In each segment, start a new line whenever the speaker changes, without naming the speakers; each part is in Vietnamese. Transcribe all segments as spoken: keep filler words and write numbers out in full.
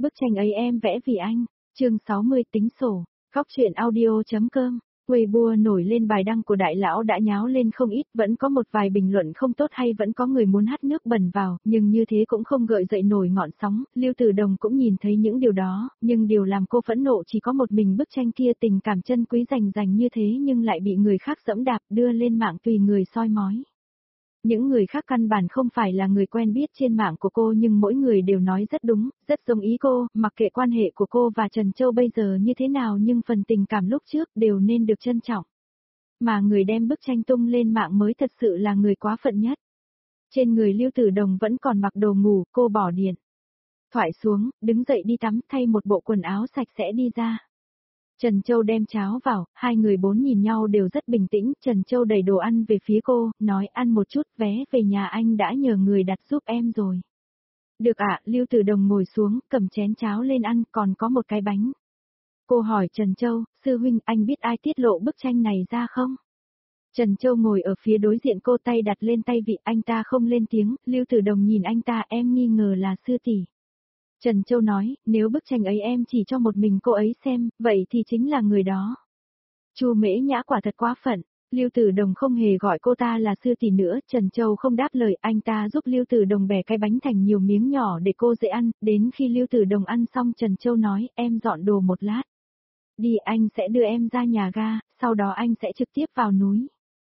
Bức tranh ấy em vẽ vì anh. Chương sáu mươi tính sổ. Góc truyện audio.com. Weibo nổi lên bài đăng của đại lão đã nháo lên không ít, vẫn có một vài bình luận không tốt hay vẫn có người muốn hắt nước bẩn vào, nhưng như thế cũng không gợi dậy nổi ngọn sóng. Lưu Tử Đồng cũng nhìn thấy những điều đó, nhưng điều làm cô phẫn nộ chỉ có một mình bức tranh kia, tình cảm chân quý rành rành như thế nhưng lại bị người khác dẫm đạp đưa lên mạng tùy người soi mói. Những người khác căn bản không phải là người quen biết trên mạng của cô, nhưng mỗi người đều nói rất đúng, rất giống ý cô, mặc kệ quan hệ của cô và Trần Châu bây giờ như thế nào nhưng phần tình cảm lúc trước đều nên được trân trọng. Mà người đem bức tranh tung lên mạng mới thật sự là người quá phận nhất. Trên người Lưu Tử Đồng vẫn còn mặc đồ ngủ, cô bỏ điện thoại xuống, đứng dậy đi tắm, thay một bộ quần áo sạch sẽ đi ra. Trần Châu đem cháo vào, hai người bốn nhìn nhau đều rất bình tĩnh, Trần Châu đẩy đồ ăn về phía cô, nói ăn một chút, vé về nhà anh đã nhờ người đặt giúp em rồi. Được ạ, Lưu Tử Đồng ngồi xuống, cầm chén cháo lên ăn, còn có một cái bánh. Cô hỏi Trần Châu, sư huynh anh biết ai tiết lộ bức tranh này ra không? Trần Châu ngồi ở phía đối diện cô, tay đặt lên tay vị, anh ta không lên tiếng, Lưu Tử Đồng nhìn anh ta, em nghi ngờ là sư tỷ. Trần Châu nói, nếu bức tranh ấy em chỉ cho một mình cô ấy xem, vậy thì chính là người đó. Chu Mễ Nhã quả thật quá phận, Lưu Tử Đồng không hề gọi cô ta là sư tỷ nữa, Trần Châu không đáp lời, anh ta giúp Lưu Tử Đồng bẻ cái bánh thành nhiều miếng nhỏ để cô dễ ăn, đến khi Lưu Tử Đồng ăn xong Trần Châu nói, em dọn đồ một lát. Đi, anh sẽ đưa em ra nhà ga, sau đó anh sẽ trực tiếp vào núi.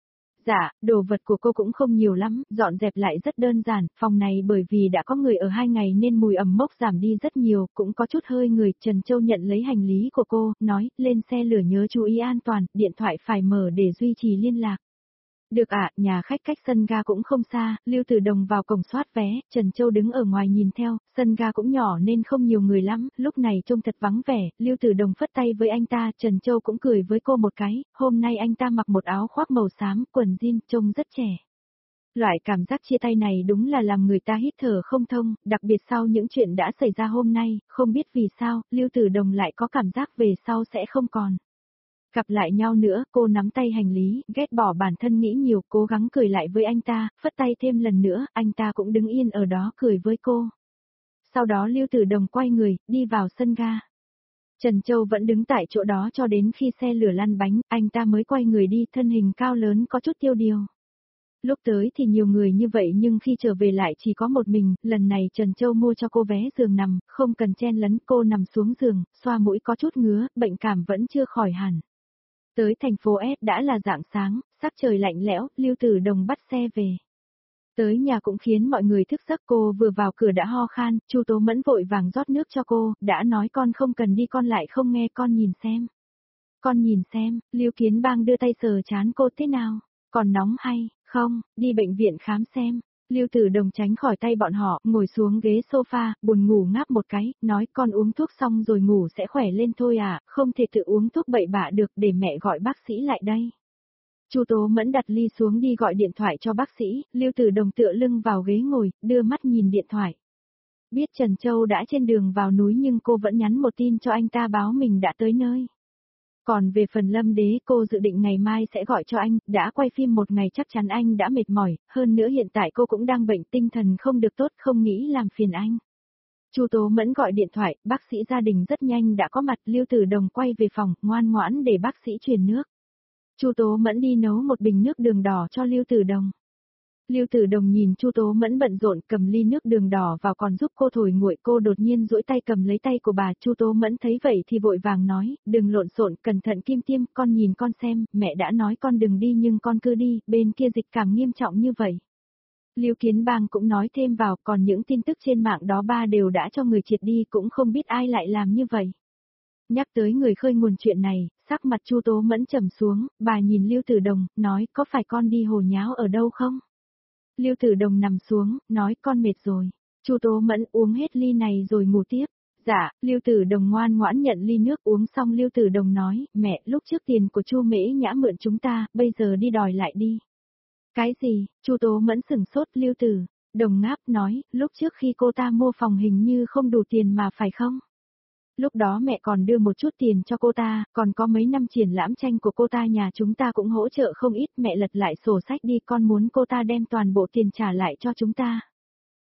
Dạ, đồ vật của cô cũng không nhiều lắm, dọn dẹp lại rất đơn giản, phòng này bởi vì đã có người ở hai ngày nên mùi ẩm mốc giảm đi rất nhiều, cũng có chút hơi người. Trần Châu nhận lấy hành lý của cô, nói, lên xe lửa nhớ chú ý an toàn, điện thoại phải mở để duy trì liên lạc. Được ạ, nhà khách cách sân ga cũng không xa, Lưu Tử Đồng vào cổng soát vé, Trần Châu đứng ở ngoài nhìn theo, sân ga cũng nhỏ nên không nhiều người lắm, lúc này trông thật vắng vẻ, Lưu Tử Đồng phất tay với anh ta, Trần Châu cũng cười với cô một cái, hôm nay anh ta mặc một áo khoác màu xám, quần jean, trông rất trẻ. Loại cảm giác chia tay này đúng là làm người ta hít thở không thông, đặc biệt sau những chuyện đã xảy ra hôm nay, không biết vì sao, Lưu Tử Đồng lại có cảm giác về sau sẽ không còn. Gặp lại nhau nữa, cô nắm tay hành lý, ghét bỏ bản thân nghĩ nhiều, cố gắng cười lại với anh ta, phất tay thêm lần nữa, anh ta cũng đứng yên ở đó cười với cô. Sau đó Lưu Tử Đồng quay người, đi vào sân ga. Trần Châu vẫn đứng tại chỗ đó cho đến khi xe lửa lăn bánh, anh ta mới quay người đi, thân hình cao lớn có chút tiêu điều. Lúc tới thì nhiều người như vậy nhưng khi trở về lại chỉ có một mình, lần này Trần Châu mua cho cô vé giường nằm, không cần chen lấn, cô nằm xuống giường, xoa mũi có chút ngứa, bệnh cảm vẫn chưa khỏi hẳn. Tới thành phố S đã là rạng sáng, sắc trời lạnh lẽo, Lưu Tử Đồng bắt xe về. Tới nhà cũng khiến mọi người thức giấc, cô vừa vào cửa đã ho khan, Chu Tố Mẫn vội vàng rót nước cho cô, đã nói con không cần đi, con lại không nghe, con nhìn xem. Con nhìn xem, Lưu Kiến Bang đưa tay sờ trán cô, thế nào, còn nóng hay, không, đi bệnh viện khám xem. Lưu Tử Đồng tránh khỏi tay bọn họ, ngồi xuống ghế sofa, buồn ngủ ngáp một cái, nói con uống thuốc xong rồi ngủ sẽ khỏe lên thôi à, không thể tự uống thuốc bậy bạ được, để mẹ gọi bác sĩ lại đây. Chu Tố Mẫn đặt ly xuống đi gọi điện thoại cho bác sĩ, Lưu Tử Đồng tựa lưng vào ghế ngồi, đưa mắt nhìn điện thoại. Biết Trần Châu đã trên đường vào núi nhưng cô vẫn nhắn một tin cho anh ta báo mình đã tới nơi. Còn về phần Lâm Đế, cô dự định ngày mai sẽ gọi cho anh, đã quay phim một ngày chắc chắn anh đã mệt mỏi, hơn nữa hiện tại cô cũng đang bệnh tinh thần không được tốt, không nghĩ làm phiền anh. Chu Tố Mẫn gọi điện thoại, bác sĩ gia đình rất nhanh đã có mặt, Lưu Tử Đồng quay về phòng, ngoan ngoãn để bác sĩ truyền nước. Chu Tố Mẫn đi nấu một bình nước đường đỏ cho Lưu Tử Đồng. Lưu Tử Đồng nhìn Chu Tố Mẫn bận rộn cầm ly nước đường đỏ vào còn giúp cô thổi nguội, cô đột nhiên duỗi tay cầm lấy tay của bà. Chu Tố Mẫn thấy vậy thì vội vàng nói, đừng lộn xộn, cẩn thận kim tiêm, con nhìn con xem, mẹ đã nói con đừng đi nhưng con cứ đi, bên kia dịch cảm nghiêm trọng như vậy. Lưu Kiến Bang cũng nói thêm vào, còn những tin tức trên mạng đó ba đều đã cho người triệt đi, cũng không biết ai lại làm như vậy. Nhắc tới người khơi nguồn chuyện này, sắc mặt Chu Tố Mẫn trầm xuống, bà nhìn Lưu Tử Đồng, nói có phải con đi hồ nháo ở đâu không? Lưu Tử Đồng nằm xuống, nói con mệt rồi. Chu Tố Mẫn uống hết ly này rồi ngủ tiếp. Dạ, Lưu Tử Đồng ngoan ngoãn nhận ly nước, uống xong Lưu Tử Đồng nói, mẹ, lúc trước tiền của Chu Mễ Nhã mượn chúng ta, bây giờ đi đòi lại đi. Cái gì? Chu Tố Mẫn sửng sốt, Lưu Tử Đồng ngáp nói, lúc trước khi cô ta mua phòng hình như không đủ tiền mà phải không? Lúc đó mẹ còn đưa một chút tiền cho cô ta, còn có mấy năm triển lãm tranh của cô ta nhà chúng ta cũng hỗ trợ không ít, mẹ lật lại sổ sách đi, con muốn cô ta đem toàn bộ tiền trả lại cho chúng ta.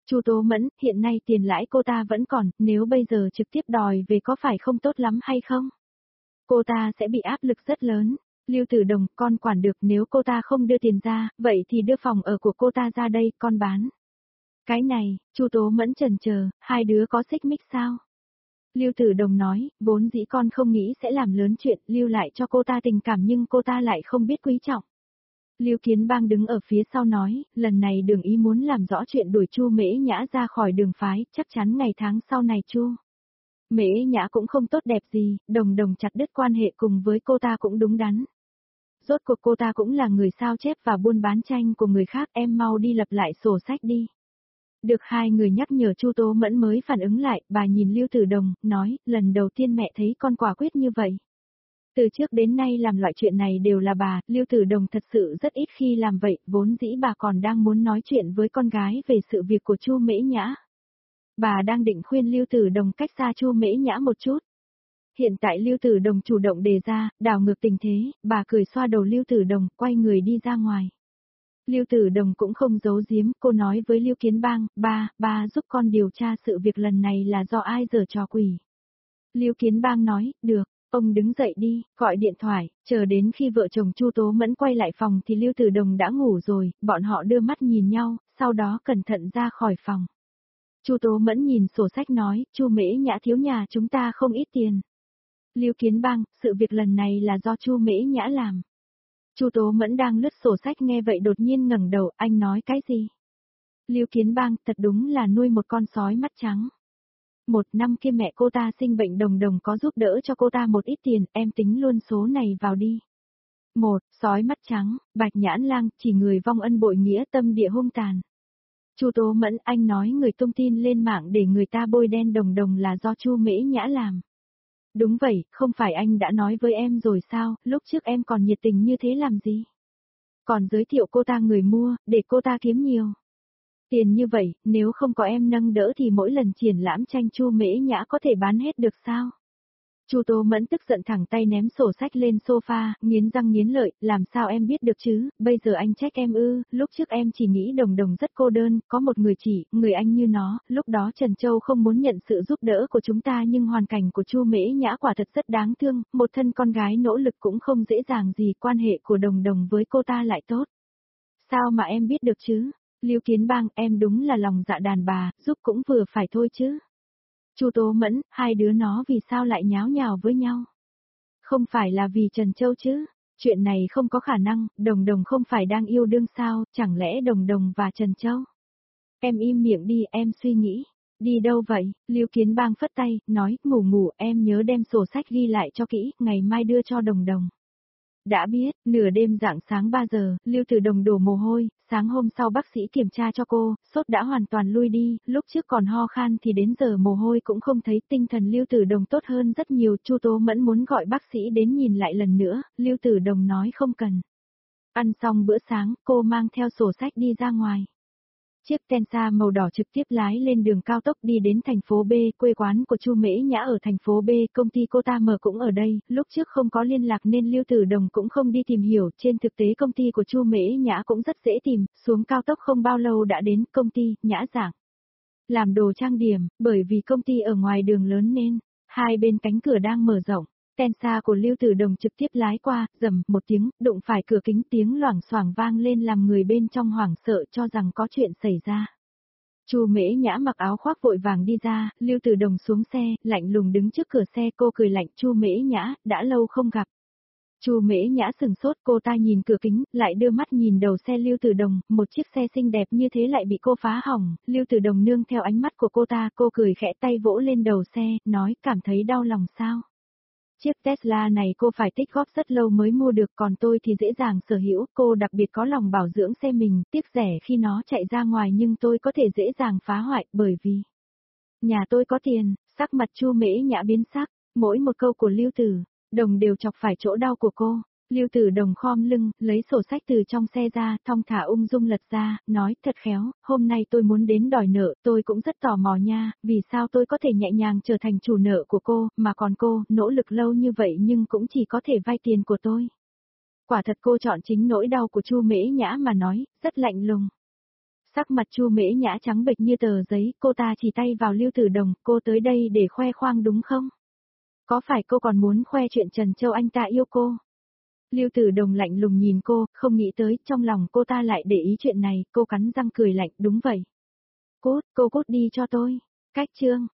Chu Tố Mẫn, hiện nay tiền lãi cô ta vẫn còn, nếu bây giờ trực tiếp đòi về có phải không tốt lắm hay không? Cô ta sẽ bị áp lực rất lớn. Lưu Tử Đồng, con quản được, nếu cô ta không đưa tiền ra, vậy thì đưa phòng ở của cô ta ra đây, con bán. Cái này, Chu Tố Mẫn chần chờ, hai đứa có xích mích sao? Lưu Tử Đồng nói, vốn dĩ con không nghĩ sẽ làm lớn chuyện, lưu lại cho cô ta tình cảm nhưng cô ta lại không biết quý trọng. Lưu Kiến Bang đứng ở phía sau nói, lần này Đường Ý muốn làm rõ chuyện đuổi Chu Mễ Nhã ra khỏi Đường phái, chắc chắn ngày tháng sau này Chu Mễ Nhã cũng không tốt đẹp gì, Đồng Đồng chặt đứt quan hệ cùng với cô ta cũng đúng đắn. Rốt cuộc cô ta cũng là người sao chép và buôn bán tranh của người khác, em mau đi lập lại sổ sách đi. Được hai người nhắc nhở, Chu Tố Mẫn mới phản ứng lại, bà nhìn Lưu Tử Đồng, nói, lần đầu tiên mẹ thấy con quả quyết như vậy. Từ trước đến nay làm loại chuyện này đều là bà, Lưu Tử Đồng thật sự rất ít khi làm vậy, vốn dĩ bà còn đang muốn nói chuyện với con gái về sự việc của Chu Mễ Nhã. Bà đang định khuyên Lưu Tử Đồng cách xa Chu Mễ Nhã một chút. Hiện tại Lưu Tử Đồng chủ động đề ra, đảo ngược tình thế, bà cười xoa đầu Lưu Tử Đồng, quay người đi ra ngoài. Lưu Tử Đồng cũng không giấu giếm, cô nói với Lưu Kiến Bang, ba, ba giúp con điều tra sự việc lần này là do ai giở trò quỷ. Lưu Kiến Bang nói, được, ông đứng dậy đi, gọi điện thoại, chờ đến khi vợ chồng Chu Tố Mẫn quay lại phòng thì Lưu Tử Đồng đã ngủ rồi, bọn họ đưa mắt nhìn nhau, sau đó cẩn thận ra khỏi phòng. Chu Tố Mẫn nhìn sổ sách nói, Chu Mễ Nhã thiếu nhà chúng ta không ít tiền. Lưu Kiến Bang, sự việc lần này là do Chu Mễ Nhã làm. Chu Tố Mẫn đang lướt sổ sách nghe vậy đột nhiên ngẩng đầu, anh nói cái gì? Lưu Kiến Bang, thật đúng là nuôi một con sói mắt trắng. Một năm kia mẹ cô ta sinh bệnh, Đồng Đồng có giúp đỡ cho cô ta một ít tiền, em tính luôn số này vào đi. Một, sói mắt trắng, Bạch Nhãn Lang, chỉ người vong ân bội nghĩa, tâm địa hung tàn. Chu Tố Mẫn, anh nói người tung tin lên mạng để người ta bôi đen Đồng Đồng là do Chu Mễ Nhã làm. Đúng vậy, không phải anh đã nói với em rồi sao, lúc trước em còn nhiệt tình như thế làm gì? Còn giới thiệu cô ta người mua, để cô ta kiếm nhiều tiền như vậy, nếu không có em nâng đỡ thì mỗi lần triển lãm tranh Chu Mễ Nhã có thể bán hết được sao? Chu Tố Mẫn tức giận thẳng tay ném sổ sách lên sofa, nghiến răng nghiến lợi, làm sao em biết được chứ, bây giờ anh trách em ư, lúc trước em chỉ nghĩ Đồng Đồng rất cô đơn, có một người chỉ, người anh như nó, lúc đó Trần Châu không muốn nhận sự giúp đỡ của chúng ta nhưng hoàn cảnh của Chu Mễ Nhã quả thật rất đáng thương, một thân con gái nỗ lực cũng không dễ dàng gì, quan hệ của Đồng Đồng với cô ta lại tốt. Sao mà em biết được chứ? Lưu Kiến Bang, em đúng là lòng dạ đàn bà, giúp cũng vừa phải thôi chứ. Chu Tố Mẫn, hai đứa nó vì sao lại nháo nhào với nhau? Không phải là vì Trần Châu chứ? Chuyện này không có khả năng, Đồng Đồng không phải đang yêu đương sao, chẳng lẽ Đồng Đồng và Trần Châu? Em im miệng đi, em suy nghĩ. Đi đâu vậy? Lưu Kiến Bang phất tay, nói, ngủ ngủ, em nhớ đem sổ sách ghi lại cho kỹ, ngày mai đưa cho Đồng Đồng. Đã biết, nửa đêm rạng sáng ba giờ, Lưu Tử Đồng đổ mồ hôi, sáng hôm sau bác sĩ kiểm tra cho cô, sốt đã hoàn toàn lui đi, lúc trước còn ho khan thì đến giờ mồ hôi cũng không thấy, tinh thần Lưu Tử Đồng tốt hơn rất nhiều, Chu Tố Mẫn muốn gọi bác sĩ đến nhìn lại lần nữa, Lưu Tử Đồng nói không cần. Ăn xong bữa sáng, cô mang theo sổ sách đi ra ngoài. Chiếc Tensa màu đỏ trực tiếp lái lên đường cao tốc đi đến thành phố B, quê quán của Chu Mễ Nhã ở thành phố B, công ty cô ta mở cũng ở đây, lúc trước không có liên lạc nên Lưu Tử Đồng cũng không đi tìm hiểu, trên thực tế công ty của Chu Mễ Nhã cũng rất dễ tìm, xuống cao tốc không bao lâu đã đến công ty, Nhã Giảng. Làm đồ trang điểm, bởi vì công ty ở ngoài đường lớn nên, hai bên cánh cửa đang mở rộng. Tensa của Lưu Tử Đồng trực tiếp lái qua, rầm một tiếng, đụng phải cửa kính, tiếng loảng xoảng vang lên làm người bên trong hoảng sợ cho rằng có chuyện xảy ra. Chu Mễ Nhã mặc áo khoác vội vàng đi ra, Lưu Tử Đồng xuống xe, lạnh lùng đứng trước cửa xe, cô cười lạnh, Chu Mễ Nhã, đã lâu không gặp. Chu Mễ Nhã sừng sốt, cô ta nhìn cửa kính, lại đưa mắt nhìn đầu xe Lưu Tử Đồng, một chiếc xe xinh đẹp như thế lại bị cô phá hỏng, Lưu Tử Đồng nương theo ánh mắt của cô ta, cô cười khẽ tay vỗ lên đầu xe, nói, cảm thấy đau lòng sao? Chiếc Tesla này cô phải tích góp rất lâu mới mua được, còn tôi thì dễ dàng sở hữu, cô đặc biệt có lòng bảo dưỡng xe mình, tiếc rẻ khi nó chạy ra ngoài nhưng tôi có thể dễ dàng phá hoại, bởi vì nhà tôi có tiền. Sắc mặt Chu Mễ Nhã biến sắc, mỗi một câu của Lưu Tử Đồng đều chọc phải chỗ đau của cô. Lưu Tử Đồng khom lưng, lấy sổ sách từ trong xe ra, thong thả ung dung lật ra, nói, thật khéo, hôm nay tôi muốn đến đòi nợ, tôi cũng rất tò mò nha, vì sao tôi có thể nhẹ nhàng trở thành chủ nợ của cô, mà còn cô, nỗ lực lâu như vậy nhưng cũng chỉ có thể vay tiền của tôi. Quả thật cô chọn chính nỗi đau của Chu Mễ Nhã mà nói, rất lạnh lùng. Sắc mặt Chu Mễ Nhã trắng bệch như tờ giấy, cô ta chỉ tay vào Lưu Tử Đồng, cô tới đây để khoe khoang đúng không? Có phải cô còn muốn khoe chuyện Trần Châu anh ta yêu cô? Lưu Tử Đồng lạnh lùng nhìn cô, không nghĩ tới, trong lòng cô ta lại để ý chuyện này, cô cắn răng cười lạnh, đúng vậy. Cút, cô cút đi cho tôi. Cách chương.